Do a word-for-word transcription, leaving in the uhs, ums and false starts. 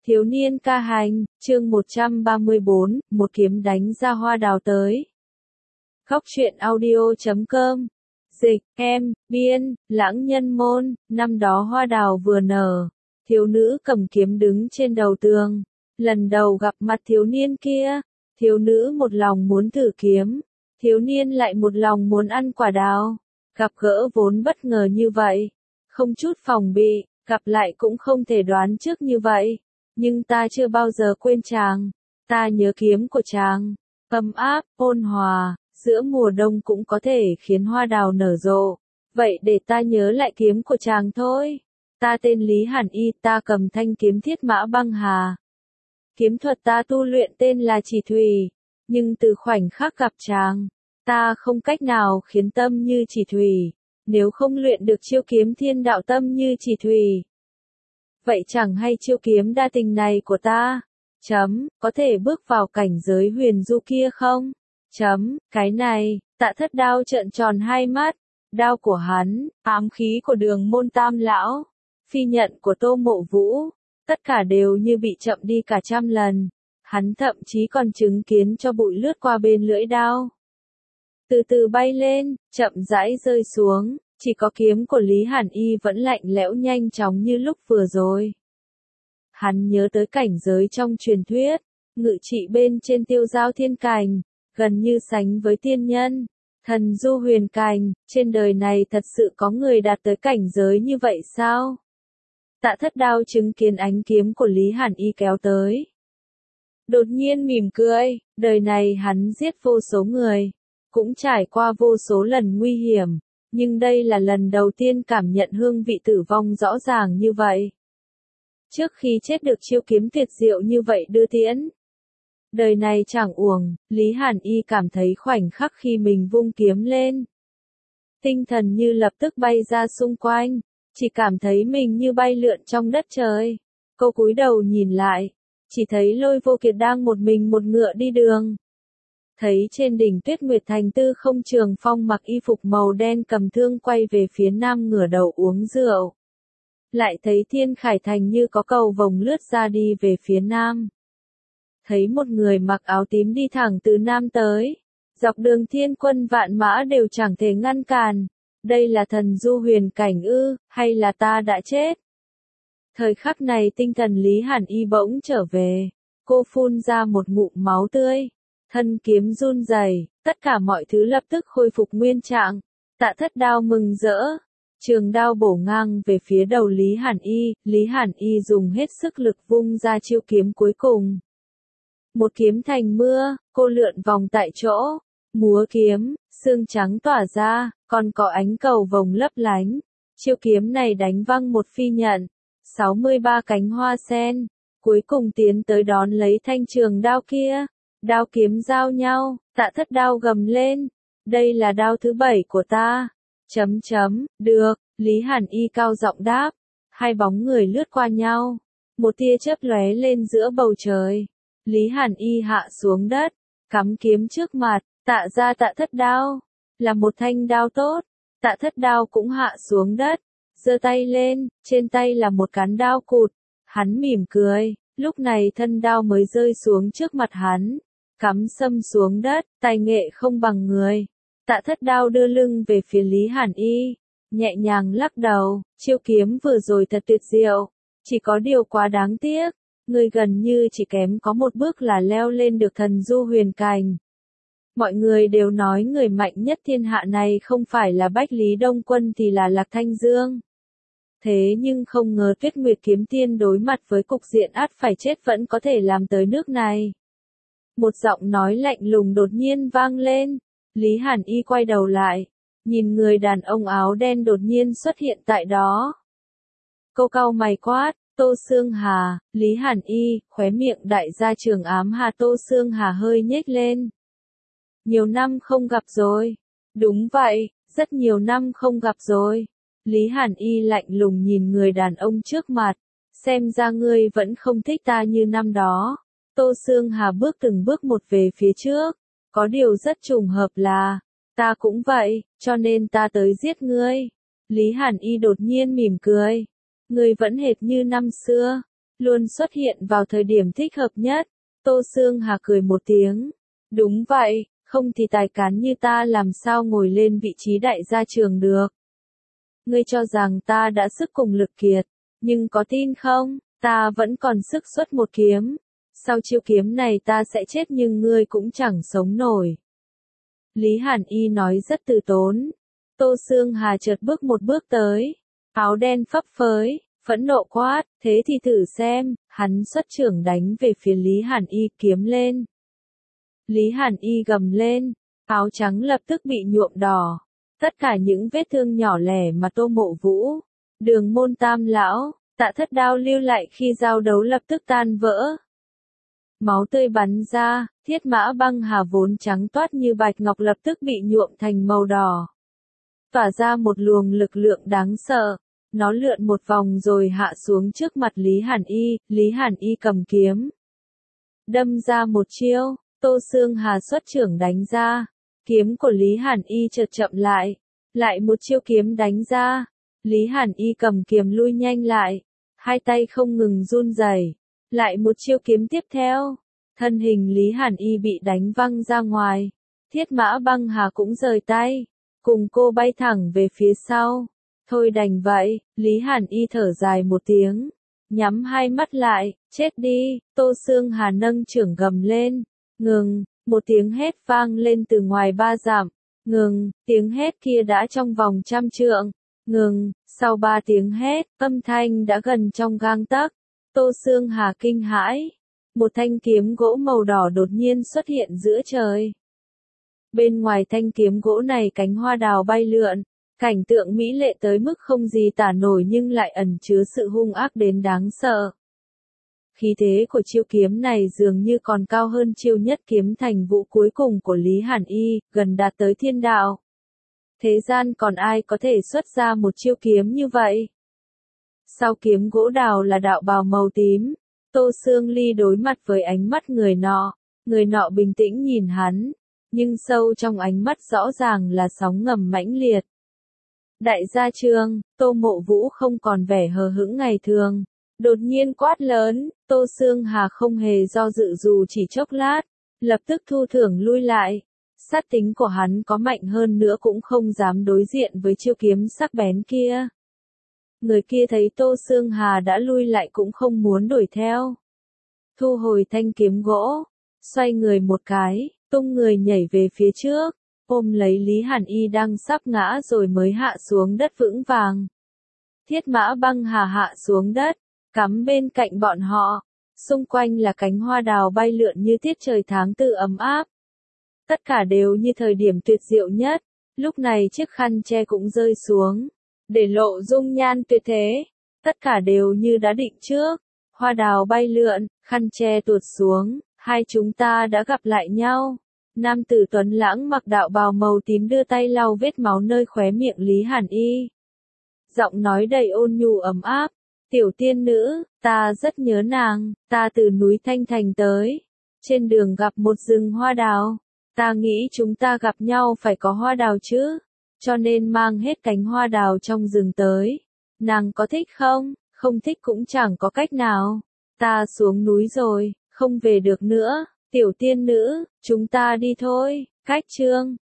Thiếu niên ca hành, chương một trăm ba mươi bốn, một kiếm đánh ra hoa đào tới. Góc truyện audio chấm com. Dịch, em, biên, lãng nhân môn, năm đó hoa đào vừa nở. Thiếu nữ cầm kiếm đứng trên đầu tường. Lần đầu gặp mặt thiếu niên kia, thiếu nữ một lòng muốn thử kiếm. Thiếu niên lại một lòng muốn ăn quả đào. Gặp gỡ vốn bất ngờ như vậy. Không chút phòng bị, gặp lại cũng không thể đoán trước như vậy. Nhưng ta chưa bao giờ quên chàng. Ta nhớ kiếm của chàng. Ấm áp, ôn hòa, giữa mùa đông cũng có thể khiến hoa đào nở rộ. Vậy để ta nhớ lại kiếm của chàng thôi. Ta tên Lý Hàn Y, ta cầm thanh kiếm thiết mã băng hà. Kiếm thuật ta tu luyện tên là chỉ thủy. Nhưng từ khoảnh khắc gặp chàng, ta không cách nào khiến tâm như chỉ thủy. Nếu không luyện được chiêu kiếm thiên đạo tâm như chỉ thủy. Vậy chẳng hay chiêu kiếm đa tình này của ta, chấm, có thể bước vào cảnh giới huyền du kia không? Chấm, cái này, Tạ Thất Đao trợn tròn hai mắt, đao của hắn, ám khí của Đường Môn Tam lão, phi nhận của Tô Mộ Vũ, tất cả đều như bị chậm đi cả trăm lần. Hắn thậm chí còn chứng kiến cho bụi lướt qua bên lưỡi đao. Từ từ bay lên, chậm rãi rơi xuống. Chỉ có kiếm của Lý Hàn Y vẫn lạnh lẽo nhanh chóng như lúc vừa rồi. Hắn nhớ tới cảnh giới trong truyền thuyết, ngự trị bên trên tiêu giao thiên cành, gần như sánh với tiên nhân, thần du huyền cành, trên đời này thật sự có người đạt tới cảnh giới như vậy sao? Tạ Thất Đao chứng kiến ánh kiếm của Lý Hàn Y kéo tới. Đột nhiên mỉm cười, đời này hắn giết vô số người, cũng trải qua vô số lần nguy hiểm. Nhưng đây là lần đầu tiên cảm nhận hương vị tử vong rõ ràng như vậy. Trước khi chết được chiêu kiếm tuyệt diệu như vậy đưa tiễn. Đời này chẳng uổng, Lý Hàn Y cảm thấy khoảnh khắc khi mình vung kiếm lên. Tinh thần như lập tức bay ra xung quanh, chỉ cảm thấy mình như bay lượn trong đất trời. Cô cúi đầu nhìn lại, chỉ thấy Lôi Vô Kiệt đang một mình một ngựa đi đường. Thấy trên đỉnh Tuyết Nguyệt Thành Tư Không Trường Phong mặc y phục màu đen cầm thương quay về phía nam ngửa đầu uống rượu. Lại thấy Thiên Khải Thành như có cầu vồng lướt ra đi về phía nam. Thấy một người mặc áo tím đi thẳng từ nam tới. Dọc đường thiên quân vạn mã đều chẳng thể ngăn cản. Đây là thần du huyền cảnh ư, hay là ta đã chết? Thời khắc này tinh thần Lý Hàn Y bỗng trở về. Cô phun ra một ngụm máu tươi. Thân kiếm run rẩy, tất cả mọi thứ lập tức khôi phục nguyên trạng. Tạ Thất Đao mừng rỡ, trường đao bổ ngang về phía đầu Lý Hàn Y, Lý Hàn Y dùng hết sức lực vung ra chiêu kiếm cuối cùng. Một kiếm thành mưa, cô lượn vòng tại chỗ, múa kiếm, xương trắng tỏa ra, còn có ánh cầu vồng lấp lánh. Chiêu kiếm này đánh văng một phi nhận, sáu mươi ba cánh hoa sen, cuối cùng tiến tới đón lấy thanh trường đao kia. Đao kiếm giao nhau, Tạ Thất Đao gầm lên. Đây là đao thứ bảy của ta. Chấm chấm, được, Lý Hàn Y cao giọng đáp. Hai bóng người lướt qua nhau. Một tia chớp lóe lên giữa bầu trời. Lý Hàn Y hạ xuống đất, cắm kiếm trước mặt, tạ ra Tạ Thất Đao. Là một thanh đao tốt. Tạ Thất Đao cũng hạ xuống đất, giơ tay lên, trên tay là một cán đao cụt. Hắn mỉm cười, lúc này thân đao mới rơi xuống trước mặt hắn. Cắm sâm xuống đất, tài nghệ không bằng người. Tạ Thất Đao đưa lưng về phía Lý Hàn Y, nhẹ nhàng lắc đầu, chiêu kiếm vừa rồi thật tuyệt diệu, chỉ có điều quá đáng tiếc, người gần như chỉ kém có một bước là leo lên được thần du huyền cành. Mọi người đều nói người mạnh nhất thiên hạ này không phải là Bách Lý Đông Quân thì là Lạc Thanh Dương. Thế nhưng không ngờ Tuyết Nguyệt Kiếm Tiên đối mặt với cục diện ắt phải chết vẫn có thể làm tới nước này. Một giọng nói lạnh lùng đột nhiên vang lên. Lý Hàn Y quay đầu lại, nhìn người đàn ông áo đen đột nhiên xuất hiện tại đó. Cô cau mày quát, Tô Sương Hà, Lý Hàn Y, khóe miệng đại gia Trường Ám Hà Tô Sương Hà hơi nhếch lên. Nhiều năm không gặp rồi. Đúng vậy, rất nhiều năm không gặp rồi. Lý Hàn Y lạnh lùng nhìn người đàn ông trước mặt, xem ra ngươi vẫn không thích ta như năm đó. Tô Sương Hà bước từng bước một về phía trước, có điều rất trùng hợp là, ta cũng vậy, cho nên ta tới giết ngươi. Lý Hàn Y đột nhiên mỉm cười, ngươi vẫn hệt như năm xưa, luôn xuất hiện vào thời điểm thích hợp nhất. Tô Sương Hà cười một tiếng. Đúng vậy, không thì tài cán như ta làm sao ngồi lên vị trí đại gia trường được. Ngươi cho rằng ta đã sức cùng lực kiệt, nhưng có tin không, ta vẫn còn sức xuất một kiếm. Sau chiêu kiếm này ta sẽ chết nhưng ngươi cũng chẳng sống nổi. Lý Hàn Y nói rất từ tốn. Tô Sương Hà chợt bước một bước tới. Áo đen phấp phới, phẫn nộ quát, thế thì thử xem, hắn xuất trưởng đánh về phía Lý Hàn Y kiếm lên. Lý Hàn Y gầm lên, áo trắng lập tức bị nhuộm đỏ. Tất cả những vết thương nhỏ lẻ mà Tô Mộ Vũ, Đường Môn Tam Lão, Tạ Thất Đao lưu lại khi giao đấu lập tức tan vỡ. Máu tươi bắn ra, Thiết Mã Băng Hà vốn trắng toát như bạch ngọc lập tức bị nhuộm thành màu đỏ. Tỏa ra một luồng lực lượng đáng sợ, nó lượn một vòng rồi hạ xuống trước mặt Lý Hàn Y, Lý Hàn Y cầm kiếm. Đâm ra một chiêu, Tô Sương Hà xuất trưởng đánh ra, kiếm của Lý Hàn Y chợt chậm lại, lại một chiêu kiếm đánh ra, Lý Hàn Y cầm kiếm lui nhanh lại, hai tay không ngừng run rẩy, lại một chiêu kiếm tiếp theo, thân hình Lý Hàn Y bị đánh văng ra ngoài, Thiết Mã Băng Hà cũng rời tay, cùng cô bay thẳng về phía sau. Thôi đành vậy, Lý Hàn Y thở dài một tiếng, nhắm hai mắt lại, chết đi, Tô Sương Hà nâng trưởng gầm lên, ngừng, một tiếng hét vang lên từ ngoài ba dặm, ngừng, tiếng hét kia đã trong vòng trăm trượng, ngừng, sau ba tiếng hét, âm thanh đã gần trong gang tấc, Tô Sương Hà kinh hãi, một thanh kiếm gỗ màu đỏ đột nhiên xuất hiện giữa trời. Bên ngoài thanh kiếm gỗ này cánh hoa đào bay lượn, cảnh tượng mỹ lệ tới mức không gì tả nổi nhưng lại ẩn chứa sự hung ác đến đáng sợ. Khí thế của chiêu kiếm này dường như còn cao hơn chiêu nhất kiếm thành vũ cuối cùng của Lý Hàn Y, gần đạt tới thiên đạo. Thế gian còn ai có thể xuất ra một chiêu kiếm như vậy? Sau kiếm gỗ đào là đạo bào màu tím, Tô Sương Ly đối mặt với ánh mắt người nọ, người nọ bình tĩnh nhìn hắn, nhưng sâu trong ánh mắt rõ ràng là sóng ngầm mãnh liệt. Đại gia trường, Tô Mộ Vũ không còn vẻ hờ hững ngày thường. Đột nhiên quát lớn, Tô Sương Hà không hề do dự dù chỉ chốc lát, lập tức thu thưởng lui lại. Sát tính của hắn có mạnh hơn nữa cũng không dám đối diện với chiêu kiếm sắc bén kia. Người kia thấy Tô Sương Hà đã lui lại cũng không muốn đuổi theo. Thu hồi thanh kiếm gỗ, xoay người một cái, tung người nhảy về phía trước, ôm lấy Lý Hàn Y đang sắp ngã rồi mới hạ xuống đất vững vàng. Thiết Mã Băng Hà hạ xuống đất, cắm bên cạnh bọn họ, xung quanh là cánh hoa đào bay lượn như tiết trời tháng tư ấm áp. Tất cả đều như thời điểm tuyệt diệu nhất, lúc này chiếc khăn che cũng rơi xuống, để lộ dung nhan tuyệt thế, tất cả đều như đã định trước, hoa đào bay lượn, khăn che tuột xuống, hai chúng ta đã gặp lại nhau. Nam tử tuấn lãng mặc đạo bào màu tím đưa tay lau vết máu nơi khóe miệng Lý Hàn Y. Giọng nói đầy ôn nhu ấm áp, tiểu tiên nữ, ta rất nhớ nàng, ta từ núi Thanh Thành tới, trên đường gặp một rừng hoa đào, ta nghĩ chúng ta gặp nhau phải có hoa đào chứ, cho nên mang hết cánh hoa đào trong rừng tới. Nàng có thích không? Không thích cũng chẳng có cách nào. Ta xuống núi rồi, không về được nữa, tiểu tiên nữ, chúng ta đi thôi. Cách chương